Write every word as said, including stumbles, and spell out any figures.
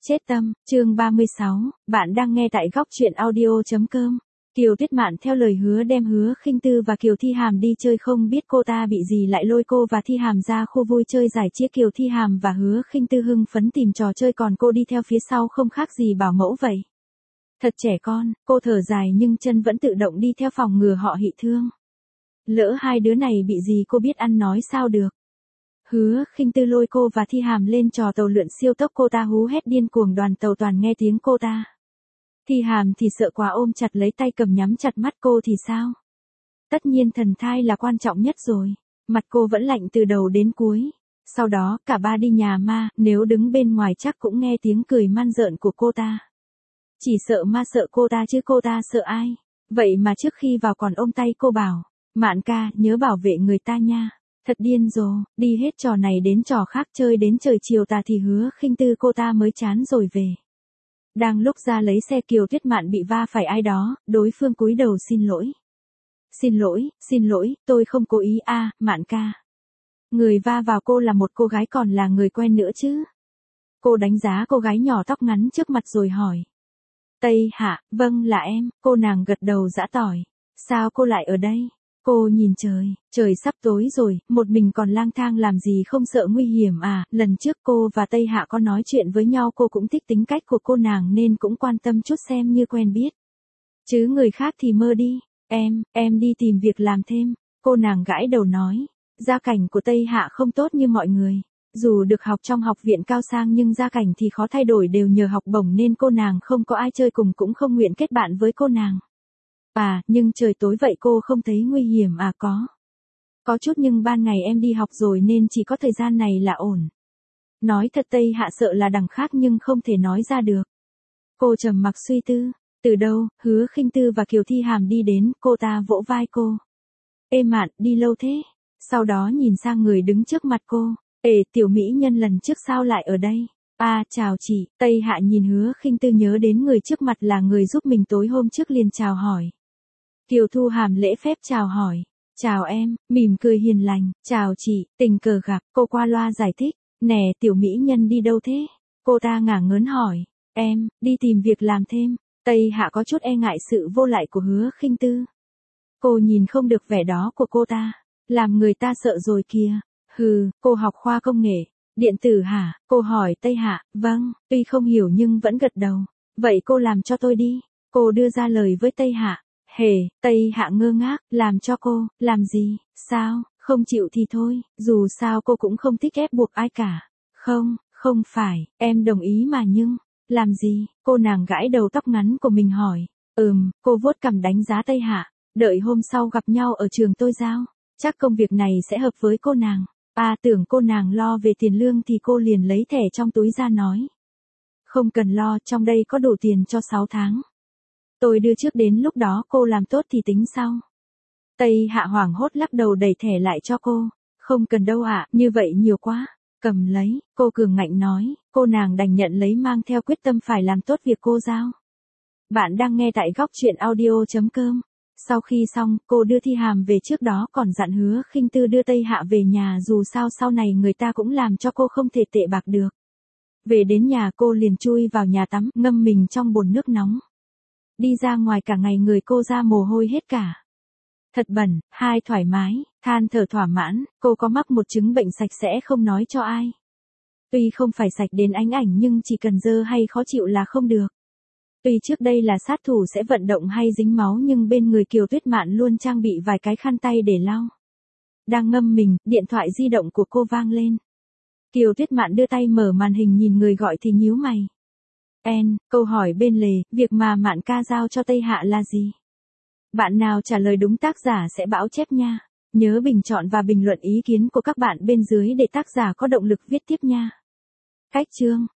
Chết tâm, chương ba mươi sáu, bạn đang nghe tại góc truyện audio.com. Kiều Tuyết Mạn theo lời hứa đem Hứa Khinh Tư và Kiều Thi Hàm đi chơi, không biết cô ta bị gì lại lôi cô và Thi Hàm ra khu vui chơi giải trí. Kiều Thi Hàm và Hứa Khinh Tư hưng phấn tìm trò chơi, còn cô đi theo phía sau không khác gì bảo mẫu vậy. Thật trẻ con, cô thở dài nhưng chân vẫn tự động đi theo phòng ngừa họ hị thương. Lỡ hai đứa này bị gì cô biết ăn nói sao được. Hứa Khinh Tư lôi cô và Thi Hàm lên trò tàu lượn siêu tốc, cô ta hú hét điên cuồng, đoàn tàu toàn nghe tiếng cô ta. Thi Hàm thì sợ quá ôm chặt lấy tay cầm, nhắm chặt mắt. Cô thì sao? Tất nhiên thần thai là quan trọng nhất rồi. Mặt cô vẫn lạnh từ đầu đến cuối. Sau đó cả ba đi nhà ma, nếu đứng bên ngoài chắc cũng nghe tiếng cười man rợn của cô ta. Chỉ sợ ma sợ cô ta chứ cô ta sợ ai? Vậy mà trước khi vào còn ôm tay cô bảo, Mạn ca nhớ bảo vệ người ta nha. Thật điên rồ, đi hết trò này đến trò khác, chơi đến trời chiều tà thì Hứa Khinh Tư cô ta mới chán rồi về. Đang lúc ra lấy xe, Kiều Tuyết Mạn bị va phải ai đó, đối phương cúi đầu xin lỗi. Xin lỗi, xin lỗi, tôi không cố ý a, à, Mạn ca. Người va vào cô là một cô gái, còn là người quen nữa chứ. Cô đánh giá cô gái nhỏ tóc ngắn trước mặt rồi hỏi. Tây Hạ, vâng là em. Cô nàng gật đầu giã tỏi. Sao cô lại ở đây? Cô nhìn trời, trời sắp tối rồi, một mình còn lang thang làm gì, không sợ nguy hiểm à? Lần trước cô và Tây Hạ có nói chuyện với nhau, cô cũng thích tính cách của cô nàng nên cũng quan tâm chút xem như quen biết. Chứ người khác thì mơ đi, em, em đi tìm việc làm thêm. Cô nàng gãi đầu nói, gia cảnh của Tây Hạ không tốt như mọi người. Dù được học trong học viện cao sang nhưng gia cảnh thì khó thay đổi, đều nhờ học bổng nên cô nàng không có ai chơi cùng, cũng không nguyện kết bạn với cô nàng. À, nhưng trời tối vậy cô không thấy nguy hiểm à? Có. Có chút, nhưng ban ngày em đi học rồi nên chỉ có thời gian này là ổn. Nói thật Tây Hạ sợ là đằng khác nhưng không thể nói ra được. Cô trầm mặc suy tư. Từ đâu, Hứa Khinh Tư và Kiều Thi Hàm đi đến, cô ta vỗ vai cô. Ê Mạn, đi lâu thế? Sau đó nhìn sang người đứng trước mặt cô. Ê, tiểu mỹ nhân lần trước sao lại ở đây? À, chào chị. Tây Hạ nhìn Hứa Khinh Tư nhớ đến người trước mặt là người giúp mình tối hôm trước liền chào hỏi. Kiều Thu Hàm lễ phép chào hỏi. Chào em, mỉm cười hiền lành. Chào chị, tình cờ gặp. Cô qua loa giải thích. Nè, tiểu mỹ nhân đi đâu thế? Cô ta ngả ngớn hỏi. Em, đi tìm việc làm thêm. Tây Hạ có chút e ngại sự vô lại của Hứa Khinh Tư. Cô nhìn không được vẻ đó của cô ta. Làm người ta sợ rồi kìa. Hừ, cô học khoa công nghệ. Điện tử hả? Cô hỏi Tây Hạ. Vâng, tuy không hiểu nhưng vẫn gật đầu. Vậy cô làm cho tôi đi. Cô đưa ra lời với Tây Hạ. Hề, Tây Hạ ngơ ngác, làm cho cô, làm gì, sao, không chịu thì thôi, dù sao cô cũng không thích ép buộc ai cả. Không, không phải, em đồng ý mà nhưng, làm gì, cô nàng gãi đầu tóc ngắn của mình hỏi. Ừm, cô vuốt cằm đánh giá Tây Hạ, đợi hôm sau gặp nhau ở trường tôi giao, chắc công việc này sẽ hợp với cô nàng. À, tưởng cô nàng lo về tiền lương thì cô liền lấy thẻ trong túi ra nói. Không cần lo, trong đây có đủ tiền cho sáu tháng. Tôi đưa trước, đến lúc đó cô làm tốt thì tính sau. Tây Hạ hoảng hốt lắc đầu đẩy thẻ lại cho cô. Không cần đâu ạ, à, như vậy nhiều quá. Cầm lấy, cô cường ngạnh nói, cô nàng đành nhận lấy, mang theo quyết tâm phải làm tốt việc cô giao. Bạn đang nghe tại góc truyện audio.com. Sau khi xong, cô đưa Thi Hàm về, trước đó còn dặn Hứa Khinh Tư đưa Tây Hạ về nhà, dù sao sau này người ta cũng làm cho cô không thể tệ bạc được. Về đến nhà cô liền chui vào nhà tắm, ngâm mình trong bồn nước nóng. Đi ra ngoài cả ngày người cô ra mồ hôi hết cả. Thật bẩn, hai thoải mái, than thở thỏa mãn, cô có mắc một chứng bệnh sạch sẽ không nói cho ai. Tuy không phải sạch đến ánh ảnh nhưng chỉ cần dơ hay khó chịu là không được. Tuy trước đây là sát thủ sẽ vận động hay dính máu nhưng bên người Kiều Tuyết Mạn luôn trang bị vài cái khăn tay để lau. Đang ngâm mình, điện thoại di động của cô vang lên. Kiều Tuyết Mạn đưa tay mở màn hình nhìn người gọi thì nhíu mày. En, câu hỏi bên lề, việc mà Mạn ca giao cho Tây Hạ là gì? Bạn nào trả lời đúng tác giả sẽ báo chép nha. Nhớ bình chọn và bình luận ý kiến của các bạn bên dưới để tác giả có động lực viết tiếp nha. Cách chương